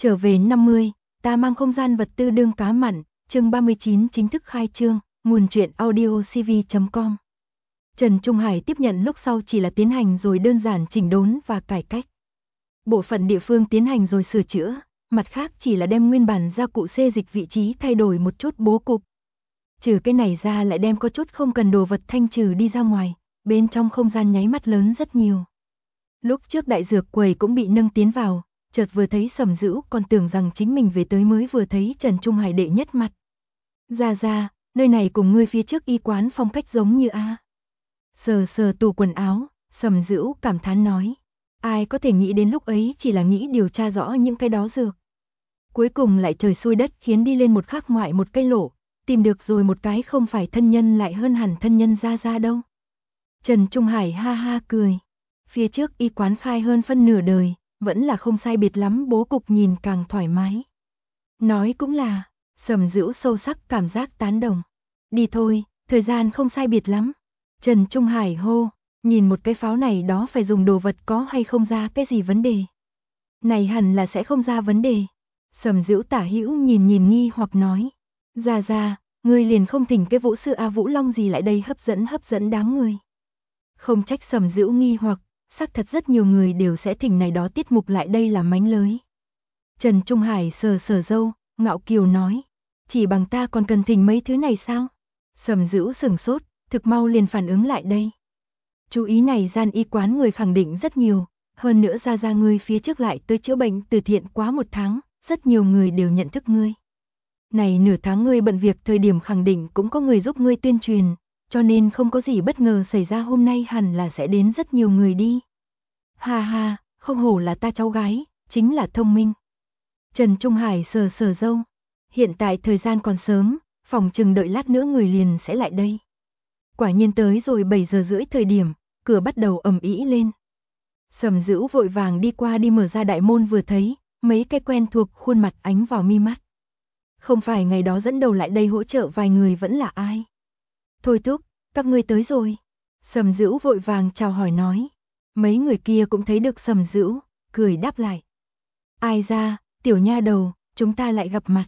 Trở về 50, ta mang không gian vật tư đương cá mặn, chương 39 chính thức khai trương, nguồn truyện audiocv.com. Trần Trung Hải tiếp nhận lúc sau chỉ là tiến hành rồi đơn giản chỉnh đốn và cải cách. Bộ phận địa phương tiến hành rồi sửa chữa, mặt khác chỉ là đem nguyên bản gia cụ xê dịch vị trí thay đổi một chút bố cục. Trừ cái này ra lại đem có chút không cần đồ vật thanh trừ đi ra ngoài, bên trong không gian nháy mắt lớn rất nhiều. Lúc trước đại dược quầy cũng bị nâng tiến vào, chợt vừa thấy Sầm Dữu còn tưởng rằng chính mình về tới mới vừa thấy Trần Trung Hải đệ nhất mặt. Ra, nơi này cùng ngươi phía trước y quán phong cách giống như a. Sờ sờ tủ quần áo, Sầm Dữu cảm thán nói. Ai có thể nghĩ đến lúc ấy chỉ là nghĩ điều tra rõ những cái đó dược. Cuối cùng lại trời xui đất khiến đi lên một khắc ngoại một cây lỗ, tìm được rồi một cái không phải thân nhân lại hơn hẳn thân nhân ra đâu. Trần Trung Hải ha ha cười. Phía trước y quán khai hơn phân nửa đời, vẫn là không sai biệt lắm, bố cục nhìn càng thoải mái. Nói cũng là, Sầm Dữu sâu sắc cảm giác tán đồng. Đi thôi, thời gian không sai biệt lắm. Trần Trung Hải hô, nhìn một cái pháo này đó phải dùng đồ vật có hay không ra cái gì vấn đề. Này hẳn là sẽ không ra vấn đề. Sầm Dữu tả hữu nhìn nghi hoặc nói. Ra, ngươi liền không thỉnh cái vũ sư A Vũ Long gì lại đây hấp dẫn đám người. Không trách Sầm Dữu nghi hoặc, xác thật rất nhiều người đều sẽ thỉnh này đó tiết mục lại đây làm mánh lới. Trần Trung Hải sờ râu, ngạo kiều nói. Chỉ bằng ta còn cần thỉnh mấy thứ này sao? Sầm Dữu sửng sốt, thực mau liền phản ứng lại đây. Chú ý này gian y quán người khẳng định rất nhiều, hơn nữa ra ngươi phía trước lại tới chữa bệnh từ thiện quá 1 tháng, rất nhiều người đều nhận thức ngươi. Này nửa tháng ngươi bận việc thời điểm khẳng định cũng có người giúp ngươi tuyên truyền, cho nên không có gì bất ngờ xảy ra hôm nay hẳn là sẽ đến rất nhiều người đi. Ha, không hổ là ta cháu gái, chính là thông minh. Trần Trung Hải sờ râu. Hiện tại thời gian còn sớm, phòng chừng đợi lát nữa người liền sẽ lại đây. Quả nhiên tới rồi 7 giờ rưỡi thời điểm, cửa bắt đầu ầm ĩ lên. Sầm Dữu vội vàng đi qua đi mở ra đại môn, vừa thấy, mấy cái quen thuộc khuôn mặt ánh vào mi mắt. Không phải ngày đó dẫn đầu lại đây hỗ trợ vài người vẫn là ai? Thôi thúc, các ngươi tới rồi. Sầm Dữu vội vàng chào hỏi nói. Mấy người kia cũng thấy được Sầm Dữu, cười đáp lại. Ai ra, tiểu nha đầu, chúng ta lại gặp mặt.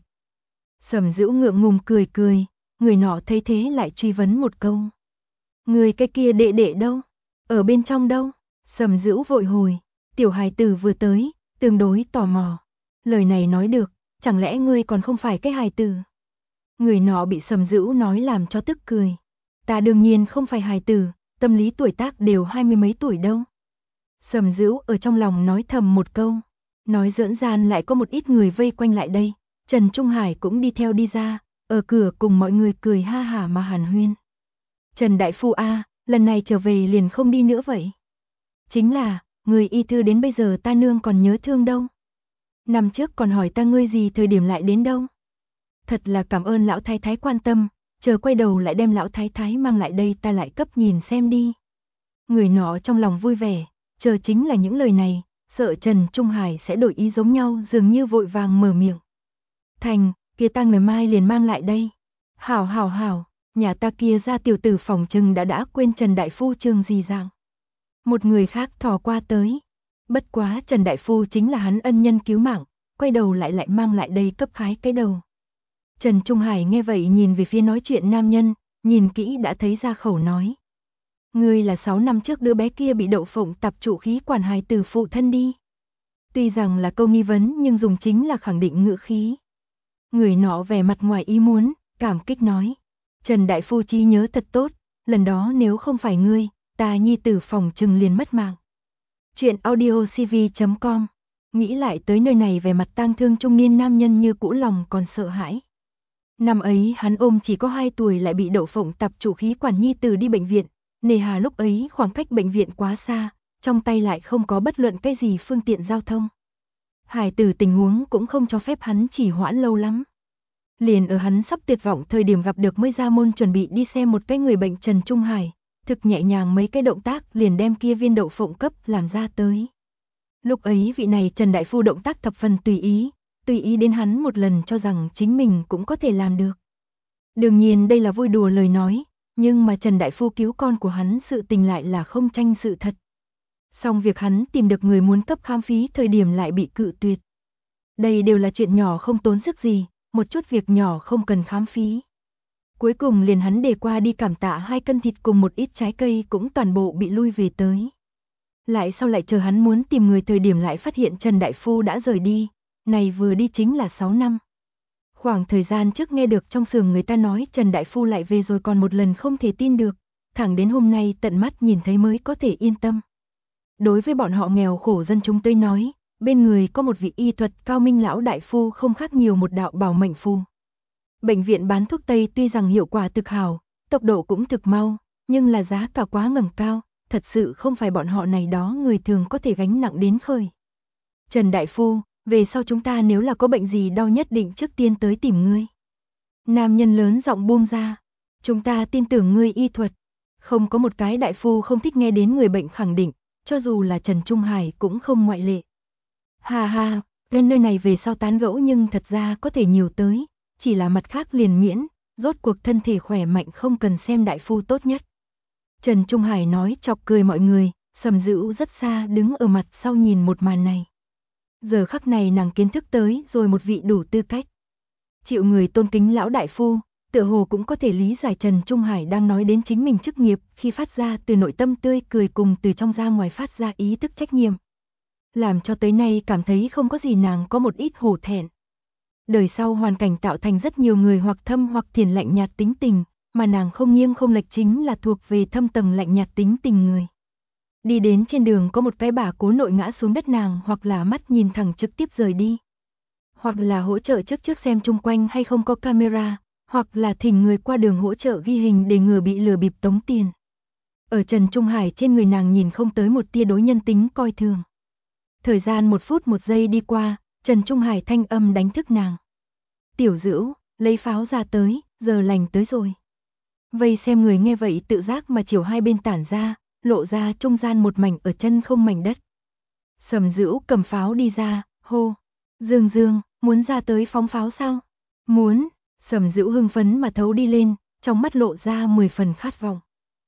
Sầm Dữu ngượng ngùng cười, người nọ thấy thế lại truy vấn một câu. Người cái kia đệ đâu? Ở bên trong đâu? Sầm Dữu vội hồi, tiểu hài tử vừa tới, tương đối tò mò. Lời này nói được, chẳng lẽ ngươi còn không phải cái hài tử? Người nọ bị Sầm Dữu nói làm cho tức cười. Ta đương nhiên không phải hài tử, tâm lý tuổi tác đều 20 mấy tuổi đâu. Sầm Dữu ở trong lòng nói thầm một câu, nói giỡn gian lại có một ít người vây quanh lại đây. Trần Trung Hải cũng đi theo đi ra, ở cửa cùng mọi người cười ha hả mà hàn huyên. Trần Đại Phu a, lần này trở về liền không đi nữa vậy. Chính là, người y thư đến bây giờ ta nương còn nhớ thương đâu. Năm trước còn hỏi ta ngươi gì thời điểm lại đến đâu. Thật là cảm ơn lão thái thái quan tâm, chờ quay đầu lại đem lão thái thái mang lại đây ta lại cấp nhìn xem đi. Người nọ trong lòng vui vẻ, chờ chính là những lời này, sợ Trần Trung Hải sẽ đổi ý giống nhau, dường như vội vàng mở miệng. Thành, kia ta ngày mai liền mang lại đây. Hảo, nhà ta kia ra tiểu tử phòng trừng đã quên Trần Đại Phu trường gì dạng. Một người khác thò qua tới. Bất quá Trần Đại Phu chính là hắn ân nhân cứu mạng, quay đầu lại mang lại đây cấp khái cái đầu. Trần Trung Hải nghe vậy nhìn về phía nói chuyện nam nhân, nhìn kỹ đã thấy ra khẩu nói. Ngươi là 6 năm trước đứa bé kia bị đậu phộng tập trụ khí quản hài tử phụ thân đi. Tuy rằng là câu nghi vấn nhưng dùng chính là khẳng định ngữ khí. Người nọ vẻ mặt ngoài ý muốn, cảm kích nói. Trần Đại Phu trí nhớ thật tốt, lần đó nếu không phải ngươi, ta nhi tử phòng trừng liền mất mạng. Chuyện audiocv.com. Nghĩ lại tới nơi này vẻ mặt tang thương trung niên nam nhân như cũ lòng còn sợ hãi. Năm ấy hắn ôm chỉ có 2 tuổi lại bị đậu phộng tập trụ khí quản nhi tử đi bệnh viện, nề hà lúc ấy khoảng cách bệnh viện quá xa, trong tay lại không có bất luận cái gì phương tiện giao thông. Hải tử tình huống cũng không cho phép hắn chỉ hoãn lâu lắm. Liền ở hắn sắp tuyệt vọng thời điểm gặp được mới ra môn chuẩn bị đi xem một cái người bệnh Trần Trung Hải, thực nhẹ nhàng mấy cái động tác liền đem kia viên đậu phộng cấp làm ra tới. Lúc ấy vị này Trần Đại Phu động tác thập phần tùy ý đến hắn một lần cho rằng chính mình cũng có thể làm được. Đương nhiên đây là vui đùa lời nói, nhưng mà Trần Đại Phu cứu con của hắn sự tình lại là không tranh sự thật. Xong việc hắn tìm được người muốn cấp khám phí thời điểm lại bị cự tuyệt. Đây đều là chuyện nhỏ không tốn sức gì, một chút việc nhỏ không cần khám phí. Cuối cùng liền hắn để qua đi cảm tạ 2 cân thịt cùng một ít trái cây cũng toàn bộ bị lui về tới. Lại sau lại chờ hắn muốn tìm người thời điểm lại phát hiện Trần Đại Phu đã rời đi, này vừa đi chính là 6 năm. Khoảng thời gian trước nghe được trong xưởng người ta nói Trần Đại Phu lại về rồi còn một lần không thể tin được, thẳng đến hôm nay tận mắt nhìn thấy mới có thể yên tâm. Đối với bọn họ nghèo khổ dân chúng tôi nói, bên người có một vị y thuật cao minh lão đại phu không khác nhiều một đạo bảo mệnh phù. Bệnh viện bán thuốc Tây tuy rằng hiệu quả thực hảo, tốc độ cũng thực mau, nhưng là giá cả quá ngẩng cao, thật sự không phải bọn họ này đó người thường có thể gánh nặng đến khởi. Trần Đại Phu, về sau chúng ta nếu là có bệnh gì đau nhất định trước tiên tới tìm ngươi. Nam nhân lớn giọng buông ra, chúng ta tin tưởng ngươi y thuật. Không có một cái đại phu không thích nghe đến người bệnh khẳng định, cho dù là Trần Trung Hải cũng không ngoại lệ. Ha ha, lên nơi này về sau tán gẫu nhưng thật ra có thể nhiều tới, chỉ là mặt khác liền miễn, rốt cuộc thân thể khỏe mạnh không cần xem đại phu tốt nhất. Trần Trung Hải nói chọc cười mọi người, Sầm Dữu rất xa đứng ở mặt sau nhìn một màn này. Giờ khắc này nàng kiến thức tới rồi một vị đủ tư cách. Chịu người tôn kính lão đại phu, tựa hồ cũng có thể lý giải Trần Trung Hải đang nói đến chính mình chức nghiệp khi phát ra từ nội tâm tươi cười cùng từ trong ra ngoài phát ra ý thức trách nhiệm. Làm cho tới nay cảm thấy không có gì nàng có một ít hổ thẹn. Đời sau hoàn cảnh tạo thành rất nhiều người hoặc thâm hoặc thiền lạnh nhạt tính tình, mà nàng không nghiêng không lệch chính là thuộc về thâm tầng lạnh nhạt tính tình người. Đi đến trên đường có một cái bà cố nội ngã xuống đất nàng hoặc là mắt nhìn thẳng trực tiếp rời đi. Hoặc là hỗ trợ trước xem chung quanh hay không có camera, hoặc là thỉnh người qua đường hỗ trợ ghi hình để ngừa bị lừa bịp tống tiền. Ở Trần Trung Hải trên người nàng nhìn không tới một tia đối nhân tính coi thường. Thời gian 1 phút 1 giây đi qua, Trần Trung Hải thanh âm đánh thức nàng. Tiểu Dữu, lấy pháo ra tới, giờ lành tới rồi. Vây xem người nghe vậy tự giác mà chiều hai bên tản ra, lộ ra trung gian một mảnh ở chân không mảnh đất. Sầm Dữu cầm pháo đi ra, hô. Dương Dương, muốn ra tới phóng pháo sao? Muốn, Sầm Dữu hưng phấn mà thấu đi lên, trong mắt lộ ra 10 phần khát vọng.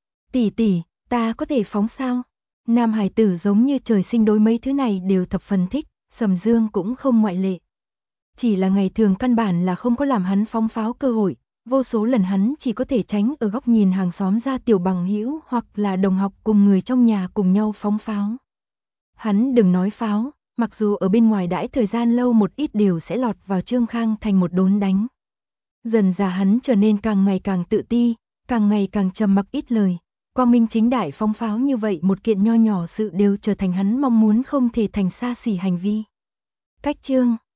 Tỷ tỷ, ta có thể phóng sao? Nam hải tử giống như trời sinh đối mấy thứ này đều thập phần thích, Sầm Dương cũng không ngoại lệ. Chỉ là ngày thường căn bản là không có làm hắn phóng pháo cơ hội, vô số lần hắn chỉ có thể tránh ở góc nhìn hàng xóm ra tiểu bằng hữu hoặc là đồng học cùng người trong nhà cùng nhau phóng pháo. Hắn đừng nói pháo, mặc dù ở bên ngoài đãi thời gian lâu một ít đều sẽ lọt vào Trương Khang thành một đốn đánh. Dần dà hắn trở nên càng ngày càng tự ti, càng ngày càng trầm mặc ít lời. Quang minh chính đại phóng pháo như vậy một kiện nho nhỏ sự đều trở thành hắn mong muốn không thể thành xa xỉ hành vi. Cách chương